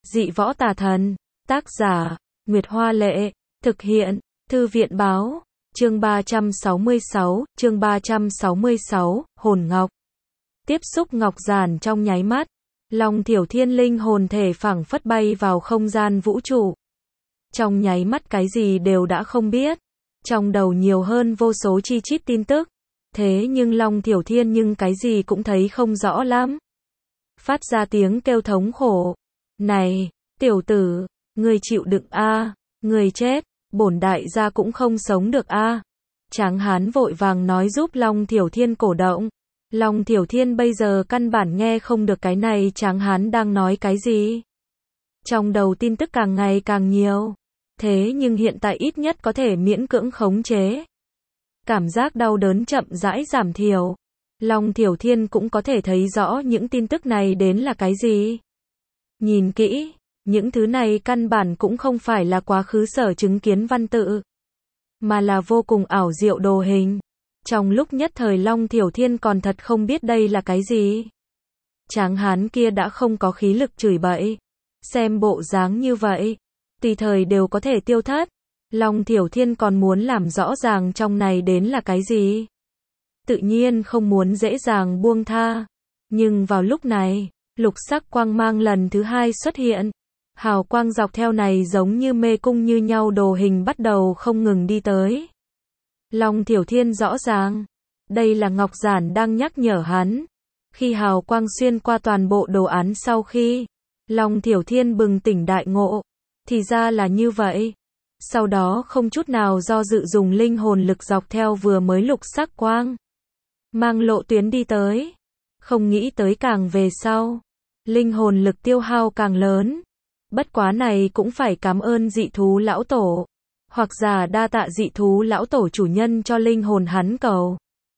Dị võ tà thần. Tác giả, Nguyệt Hoa Lệ. Thực hiện, Thư viện Báo. Chương 366, Hồn Ngọc. Tiếp xúc ngọc giản trong nháy mắt, Long Thiểu Thiên linh hồn thể phảng phất bay vào không gian vũ trụ. Trong nháy mắt cái gì đều đã không biết, trong đầu nhiều hơn vô số chi chít tin tức. Thế nhưng Long Thiểu Thiên nhưng cái gì cũng thấy không rõ lắm. Phát ra tiếng kêu thống khổ. Này, tiểu tử, người chịu đựng a, người chết, bổn đại gia cũng không sống được a. Tráng hán vội vàng nói giúp Long Thiểu Thiên cổ động. Long Thiểu Thiên bây giờ căn bản nghe không được cái này tráng hán đang nói cái gì. Trong đầu tin tức càng ngày càng nhiều. Thế nhưng hiện tại ít nhất có thể miễn cưỡng khống chế. Cảm giác đau đớn chậm rãi giảm thiểu. Long Thiểu Thiên cũng có thể thấy rõ những tin tức này đến là cái gì. Nhìn kỹ, những thứ này căn bản cũng không phải là quá khứ sở chứng kiến văn tự, mà là vô cùng ảo diệu đồ hình. Trong lúc nhất thời Long Thiểu Thiên còn thật không biết đây là cái gì. Tráng hán kia đã không có khí lực chửi bậy. Xem bộ dáng như vậy, tùy thời đều có thể tiêu thất. Long Thiểu Thiên còn muốn làm rõ ràng trong này đến là cái gì. Tự nhiên không muốn dễ dàng buông tha. Nhưng vào lúc này, lục sắc quang mang lần thứ hai xuất hiện. Hào quang dọc theo này giống như mê cung như nhau đồ hình bắt đầu không ngừng đi tới. Long Thiểu Thiên rõ ràng, đây là ngọc giản đang nhắc nhở hắn. Khi hào quang xuyên qua toàn bộ đồ án sau khi, Long Thiểu Thiên bừng tỉnh đại ngộ. Thì ra là như vậy. Sau đó không chút nào do dự dùng linh hồn lực dọc theo vừa mới lục sắc quang mang lộ tuyến đi tới. Không nghĩ tới càng về sau, linh hồn lực tiêu hao càng lớn. Bất quá này cũng phải cảm ơn dị thú lão tổ, hoặc giả đa tạ dị thú lão tổ chủ nhân cho linh hồn hắn cầu,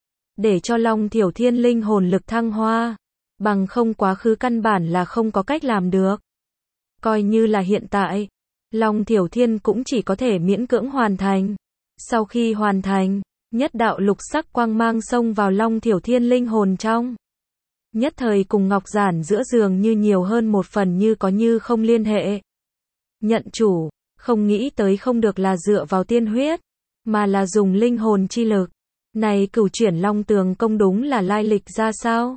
để cho Long Thiểu Thiên linh hồn lực thăng hoa, bằng không quá khứ căn bản là không có cách làm được. Coi như là hiện tại, Long Thiểu Thiên cũng chỉ có thể miễn cưỡng hoàn thành. Sau khi hoàn thành, nhất đạo lục sắc quang mang xông vào Long Thiểu Thiên linh hồn trong. Nhất thời cùng ngọc giản giữa dường như nhiều hơn một phần như có như không liên hệ. Nhận chủ, không nghĩ tới không được là dựa vào tiên huyết, mà là dùng linh hồn chi lực. Này cửu chuyển long tường công đúng là lai lịch ra sao?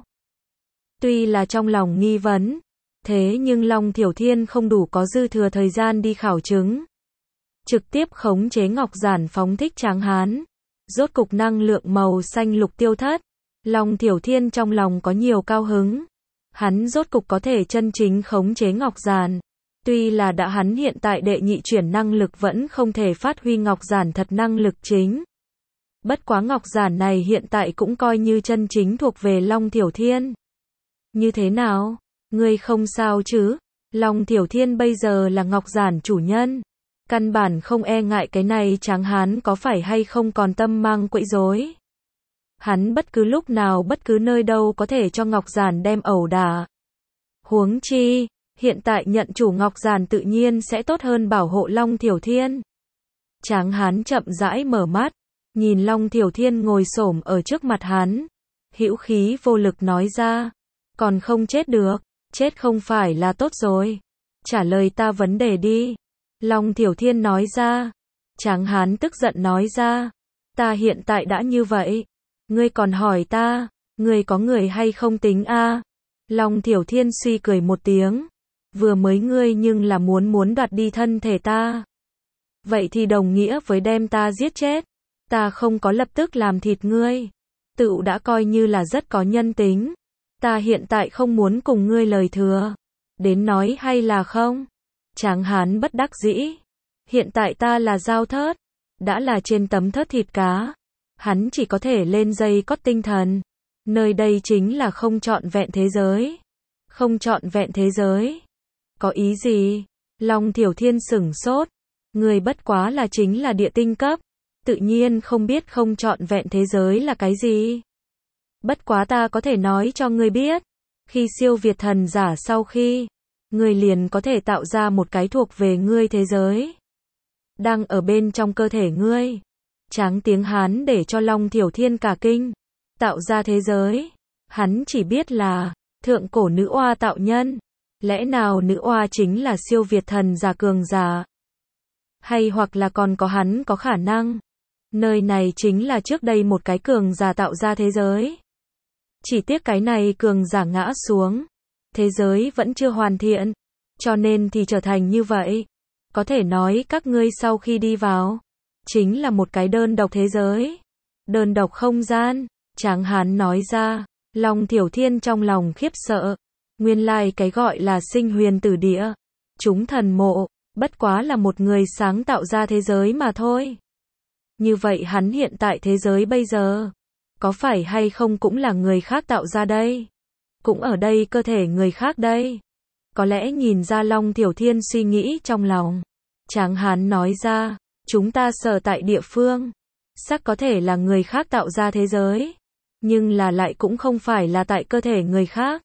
Tuy là trong lòng nghi vấn, thế nhưng Long Thiểu Thiên không đủ có dư thừa thời gian đi khảo chứng. Trực tiếp khống chế ngọc giản phóng thích tráng hán. Rốt cục năng lượng màu xanh lục tiêu thất. Long Thiểu Thiên trong lòng có nhiều cao hứng. Hắn rốt cục có thể chân chính khống chế ngọc giản. Tuy là đã hắn hiện tại đệ nhị chuyển năng lực vẫn không thể phát huy ngọc giản thật năng lực chính. Bất quá ngọc giản này hiện tại cũng coi như chân chính thuộc về Long Thiểu Thiên. Như thế nào? Ngươi không sao chứ? Long Thiểu Thiên bây giờ là ngọc giản chủ nhân. Căn bản không e ngại cái này tráng hán có phải hay không còn tâm mang quậy rối. Hắn bất cứ lúc nào bất cứ nơi đâu có thể cho ngọc giản đem ẩu đả. Huống chi, hiện tại nhận chủ ngọc giản tự nhiên sẽ tốt hơn bảo hộ Long Thiểu Thiên. Tráng hán chậm rãi mở mắt, nhìn Long Thiểu Thiên ngồi xổm ở trước mặt hắn. Hữu khí vô lực nói ra, còn không chết được, chết không phải là tốt rồi. Trả lời ta vấn đề đi. Long Thiểu Thiên nói ra. Tráng hán tức giận nói ra, ta hiện tại đã như vậy. Ngươi còn hỏi ta, ngươi có người hay không tính a? Long Thiểu Thiên suy cười một tiếng. Vừa mới ngươi nhưng là muốn đoạt đi thân thể ta. Vậy thì đồng nghĩa với đem ta giết chết. Ta không có lập tức làm thịt ngươi. Tựu đã coi như là rất có nhân tính. Ta hiện tại không muốn cùng ngươi lời thừa. Đến nói hay là không? Tráng hán bất đắc dĩ. Hiện tại ta là dao thớt. Đã là trên tấm thớt thịt cá. Hắn chỉ có thể lên dây cót tinh thần. Nơi đây chính là không trọn vẹn thế giới. Không trọn vẹn thế giới. Có ý gì? Long Thiểu Thiên sửng sốt. Người bất quá là chính là địa tinh cấp. Tự nhiên không biết không trọn vẹn thế giới là cái gì. Bất quá ta có thể nói cho ngươi biết. Khi siêu việt thần giả sau khi, ngươi liền có thể tạo ra một cái thuộc về ngươi thế giới. Đang ở bên trong cơ thể ngươi. Tráng tiếng Hán để cho Long Thiểu Thiên cả kinh. Tạo ra thế giới. Hắn chỉ biết là thượng cổ nữ oa tạo nhân. Lẽ nào nữ oa chính là siêu việt thần giả cường giả? Hay hoặc là còn có hắn có khả năng? Nơi này chính là trước đây một cái cường giả tạo ra thế giới. Chỉ tiếc cái này cường giả ngã xuống. Thế giới vẫn chưa hoàn thiện. Cho nên thì trở thành như vậy. Có thể nói các ngươi sau khi đi vào, chính là một cái đơn độc thế giới. Đơn độc không gian. Tráng hán nói ra. Long Thiểu Thiên trong lòng khiếp sợ. Nguyên lai cái gọi là sinh huyền tử địa, chúng thần mộ, bất quá là một người sáng tạo ra thế giới mà thôi. Như vậy hắn hiện tại thế giới bây giờ, có phải hay không cũng là người khác tạo ra đây? Cũng ở đây cơ thể người khác đây. Có lẽ nhìn ra Long Thiểu Thiên suy nghĩ trong lòng. Tráng hán nói ra, chúng ta sở tại địa phương, sắc có thể là người khác tạo ra thế giới, nhưng là lại cũng không phải là tại cơ thể người khác.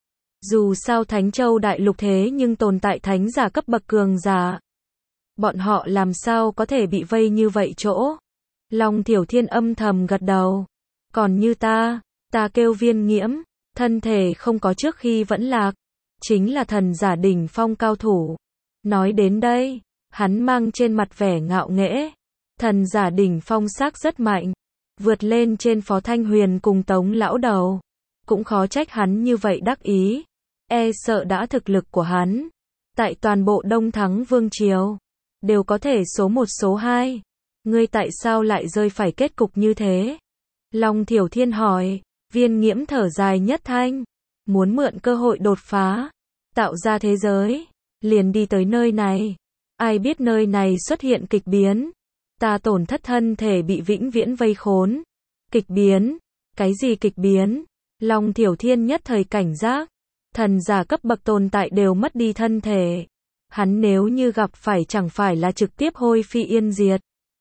Dù sao Thánh Châu Đại Lục thế nhưng tồn tại thánh giả cấp bậc cường giả. Bọn họ làm sao có thể bị vây như vậy chỗ? Long Thiểu Thiên âm thầm gật đầu. Còn như ta kêu Viên Nghiễm, thân thể không có trước khi vẫn lạc, chính là thần giả đỉnh phong cao thủ. Nói đến đây, hắn mang trên mặt vẻ ngạo nghễ. Thần giả đỉnh phong xác rất mạnh, vượt lên trên Phó Thanh Huyền cùng Tống lão đầu. Cũng khó trách hắn như vậy đắc ý. E sợ đã thực lực của hắn, tại toàn bộ Đông Thắng Vương Triều, đều có thể số 1 số 2. Ngươi tại sao lại rơi phải kết cục như thế? Long Thiểu Thiên hỏi. Viên Nghiễm thở dài nhất thanh. Muốn mượn cơ hội đột phá, tạo ra thế giới, liền đi tới nơi này. Ai biết nơi này xuất hiện kịch biến. Ta tổn thất thân thể bị vĩnh viễn vây khốn. Kịch biến? Cái gì kịch biến? Long Thiểu Thiên nhất thời cảnh giác. Thần giả cấp bậc tồn tại đều mất đi thân thể. Hắn nếu như gặp phải chẳng phải là trực tiếp hôi phi yên diệt.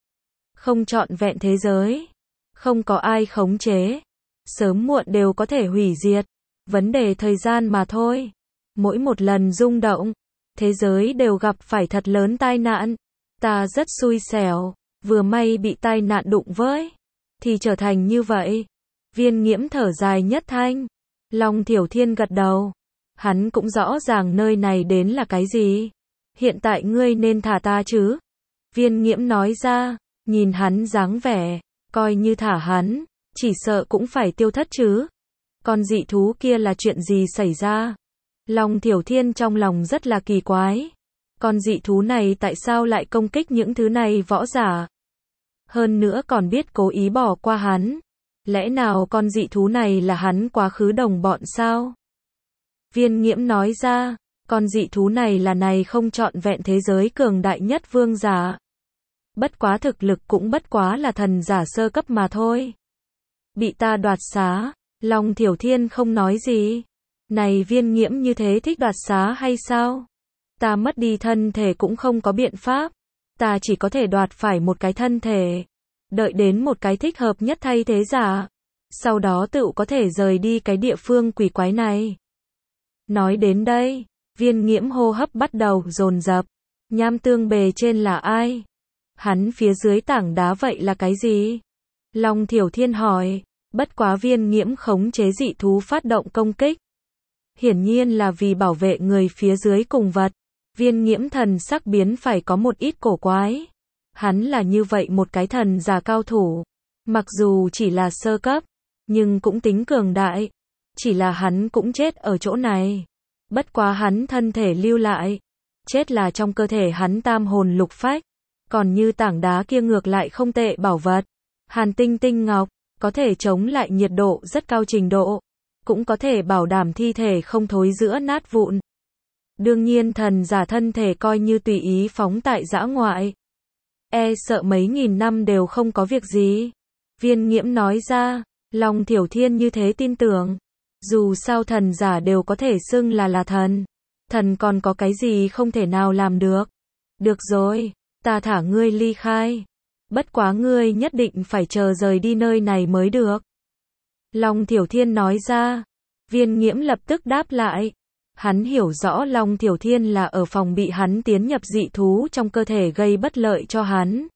Không trọn vẹn thế giới. Không có ai khống chế. Sớm muộn đều có thể hủy diệt. Vấn đề thời gian mà thôi. Mỗi một lần rung động, thế giới đều gặp phải thật lớn tai nạn. Ta rất xui xẻo, vừa may bị tai nạn đụng với, thì trở thành như vậy. Viên Nghiễm thở dài nhất thanh. Long Thiểu Thiên gật đầu. Hắn cũng rõ ràng nơi này đến là cái gì. Hiện tại ngươi nên thả ta chứ? Viên Nghiễm nói ra, nhìn hắn dáng vẻ, coi như thả hắn, chỉ sợ cũng phải tiêu thất chứ. Con dị thú kia là chuyện gì xảy ra? Long Thiểu Thiên trong lòng rất là kỳ quái. Con dị thú này tại sao lại công kích những thứ này võ giả? Hơn nữa còn biết cố ý bỏ qua hắn. Lẽ nào con dị thú này là hắn quá khứ đồng bọn sao? Viên Nghiễm nói ra, con dị thú này là này không trọn vẹn thế giới cường đại nhất vương giả. Bất quá thực lực cũng bất quá là thần giả sơ cấp mà thôi. Bị ta đoạt xá, Long Thiểu Thiên không nói gì. Này Viên Nghiễm như thế thích đoạt xá hay sao? Ta mất đi thân thể cũng không có biện pháp. Ta chỉ có thể đoạt phải một cái thân thể. Đợi đến một cái thích hợp nhất thay thế giả. Sau đó tự có thể rời đi cái địa phương quỷ quái này. Nói đến đây, Viên Nghiễm hô hấp bắt đầu dồn dập. Nham tương bề trên là ai? Hắn phía dưới tảng đá vậy là cái gì? Long Thiểu Thiên hỏi. Bất quá Viên Nghiễm khống chế dị thú phát động công kích. Hiển nhiên là vì bảo vệ người phía dưới cùng vật. Viên Nghiễm thần sắc biến phải có một ít cổ quái. Hắn là như vậy một cái thần giả cao thủ. Mặc dù chỉ là sơ cấp, nhưng cũng tính cường đại. Chỉ là hắn cũng chết ở chỗ này. Bất quá hắn thân thể lưu lại. Chết là trong cơ thể hắn tam hồn lục phách. Còn như tảng đá kia ngược lại không tệ bảo vật. Hàn tinh tinh ngọc, có thể chống lại nhiệt độ rất cao trình độ. Cũng có thể bảo đảm thi thể không thối rữa nát vụn. Đương nhiên thần giả thân thể coi như tùy ý phóng tại dã ngoại. E sợ mấy nghìn năm đều không có việc gì. Viên Nghiễm nói ra, Long Thiểu Thiên như thế tin tưởng. Dù sao thần giả đều có thể xưng là thần. Thần còn có cái gì không thể nào làm được. Được rồi, ta thả ngươi ly khai. Bất quá ngươi nhất định phải chờ rời đi nơi này mới được. Long Thiểu Thiên nói ra. Viên Nghiễm lập tức đáp lại. Hắn hiểu rõ Long Thiểu Thiên là ở phòng bị hắn tiến nhập dị thú trong cơ thể gây bất lợi cho hắn.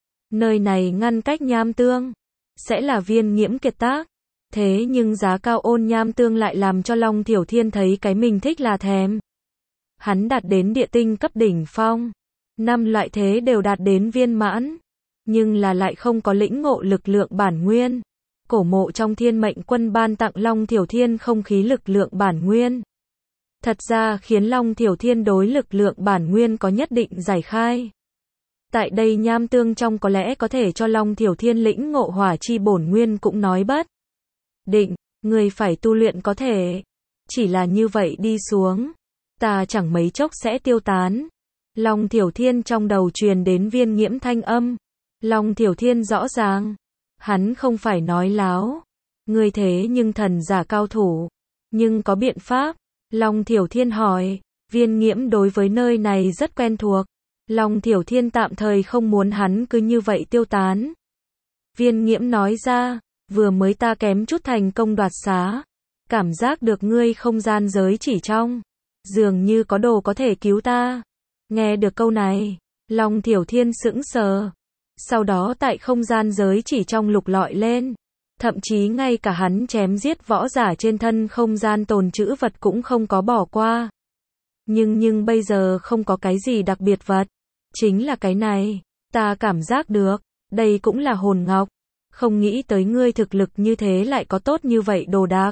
Nơi này ngăn cách nham tương, sẽ là Viên Nghiễm kiệt tác. Thế nhưng giá cao ôn nham tương lại làm cho Long Thiểu Thiên thấy cái mình thích là thèm. Hắn đạt đến địa tinh cấp đỉnh phong. 5 loại thế đều đạt đến viên mãn. Nhưng là lại không có lĩnh ngộ lực lượng bản nguyên. Cổ mộ trong thiên mệnh quân ban tặng Long Thiểu Thiên không khí lực lượng bản nguyên. Thật ra khiến Long Thiểu Thiên đối lực lượng bản nguyên có nhất định giải khai. Tại đây nham tương trong có lẽ có thể cho Long Thiểu Thiên lĩnh ngộ hỏa chi bổn nguyên cũng nói bất định, người phải tu luyện có thể. Chỉ là như vậy đi xuống, ta chẳng mấy chốc sẽ tiêu tán. Long Thiểu Thiên trong đầu truyền đến Viên Nghiễm thanh âm. Long Thiểu Thiên rõ ràng, hắn không phải nói láo. Ngươi thế nhưng thần giả cao thủ, nhưng có biện pháp. Long Thiểu Thiên hỏi, Viên Nghiễm đối với nơi này rất quen thuộc. Long Thiểu Thiên tạm thời không muốn hắn cứ như vậy tiêu tán. Viên Nghiễm nói ra, vừa mới ta kém chút thành công đoạt xá. Cảm giác được ngươi không gian giới chỉ trong. Dường như có đồ có thể cứu ta. Nghe được câu này, Long Thiểu Thiên sững sờ. Sau đó tại không gian giới chỉ trong lục lọi lên. Thậm chí ngay cả hắn chém giết võ giả trên thân không gian tồn trữ vật cũng không có bỏ qua. Nhưng bây giờ không có cái gì đặc biệt vật. Chính là cái này, ta cảm giác được, đây cũng là hồn ngọc. Không nghĩ tới ngươi thực lực như thế lại có tốt như vậy đồ đạc.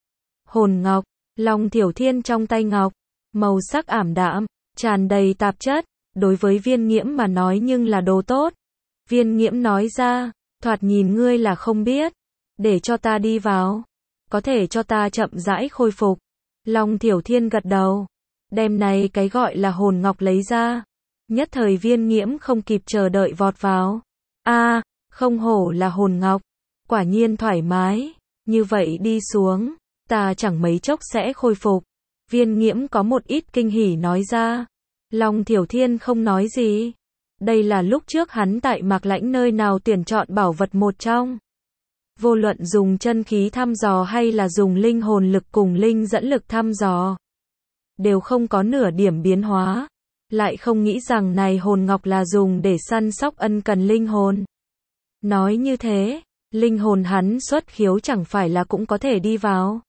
Hồn ngọc, Long Thiểu Thiên trong tay ngọc, màu sắc ảm đạm, tràn đầy tạp chất, đối với Viên Nghiễm mà nói nhưng là đồ tốt. Viên Nghiễm nói ra, thoạt nhìn ngươi là không biết, để cho ta đi vào, có thể cho ta chậm rãi khôi phục. Long Thiểu Thiên gật đầu, đem này cái gọi là hồn ngọc lấy ra. Nhất thời Viên Nghiễm không kịp chờ đợi vọt vào. Không hổ là hồn ngọc, quả nhiên thoải mái, như vậy đi xuống, ta chẳng mấy chốc sẽ khôi phục. Viên Nghiễm có một ít kinh hỉ nói ra. Long Thiểu Thiên không nói gì. Đây là lúc trước hắn tại Mạc Lãnh nơi nào tuyển chọn bảo vật một trong. Vô luận dùng chân khí thăm dò hay là dùng linh hồn lực cùng linh dẫn lực thăm dò, đều không có nửa điểm biến hóa. Lại không nghĩ rằng này hồn ngọc là dùng để săn sóc ân cần linh hồn. Nói như thế, linh hồn hắn xuất khiếu chẳng phải là cũng có thể đi vào.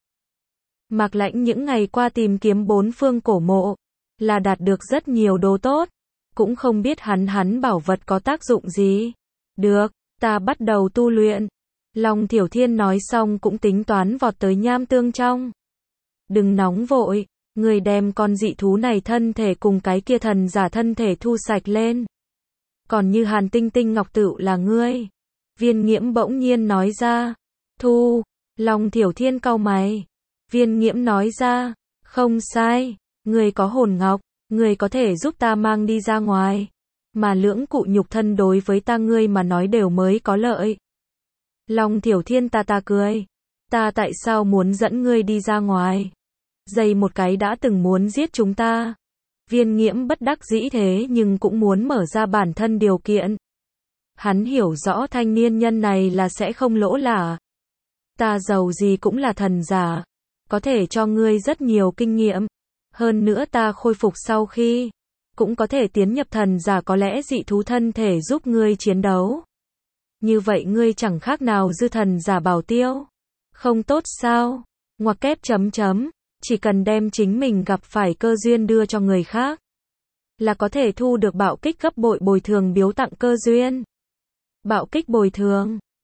Mạc Lãnh những ngày qua tìm kiếm bốn phương cổ mộ, là đạt được rất nhiều đồ tốt. Cũng không biết hắn bảo vật có tác dụng gì. Được, ta bắt đầu tu luyện. Long Thiểu Thiên nói xong cũng tính toán vọt tới nham tương trong. Đừng nóng vội, người đem con dị thú này thân thể cùng cái kia thần giả thân thể thu sạch lên. Còn như Hàn Tinh Tinh Ngọc Tựu là ngươi. Viên Nghiễm bỗng nhiên nói ra. Thu, Long Thiểu Thiên cau mày. Viên Nghiễm nói ra, không sai, người có hồn ngọc, người có thể giúp ta mang đi ra ngoài. Mà lưỡng cụ nhục thân đối với ta ngươi mà nói đều mới có lợi. Long Thiểu Thiên ta cười. Ta tại sao muốn dẫn ngươi đi ra ngoài? Dây một cái đã từng muốn giết chúng ta. Viên Nghiễm bất đắc dĩ thế nhưng cũng muốn mở ra bản thân điều kiện. Hắn hiểu rõ thanh niên nhân này là sẽ không lỗ lã. Ta giàu gì cũng là thần giả, có thể cho ngươi rất nhiều kinh nghiệm. Hơn nữa ta khôi phục sau khi, cũng có thể tiến nhập thần giả có lẽ dị thú thân thể giúp ngươi chiến đấu. Như vậy ngươi chẳng khác nào dư thần giả bảo tiêu. Không tốt sao? Ngoặc kép chấm chấm, chỉ cần đem chính mình gặp phải cơ duyên đưa cho người khác, là có thể thu được bạo kích gấp bội bồi thường biếu tặng cơ duyên. Bạo kích bồi thường.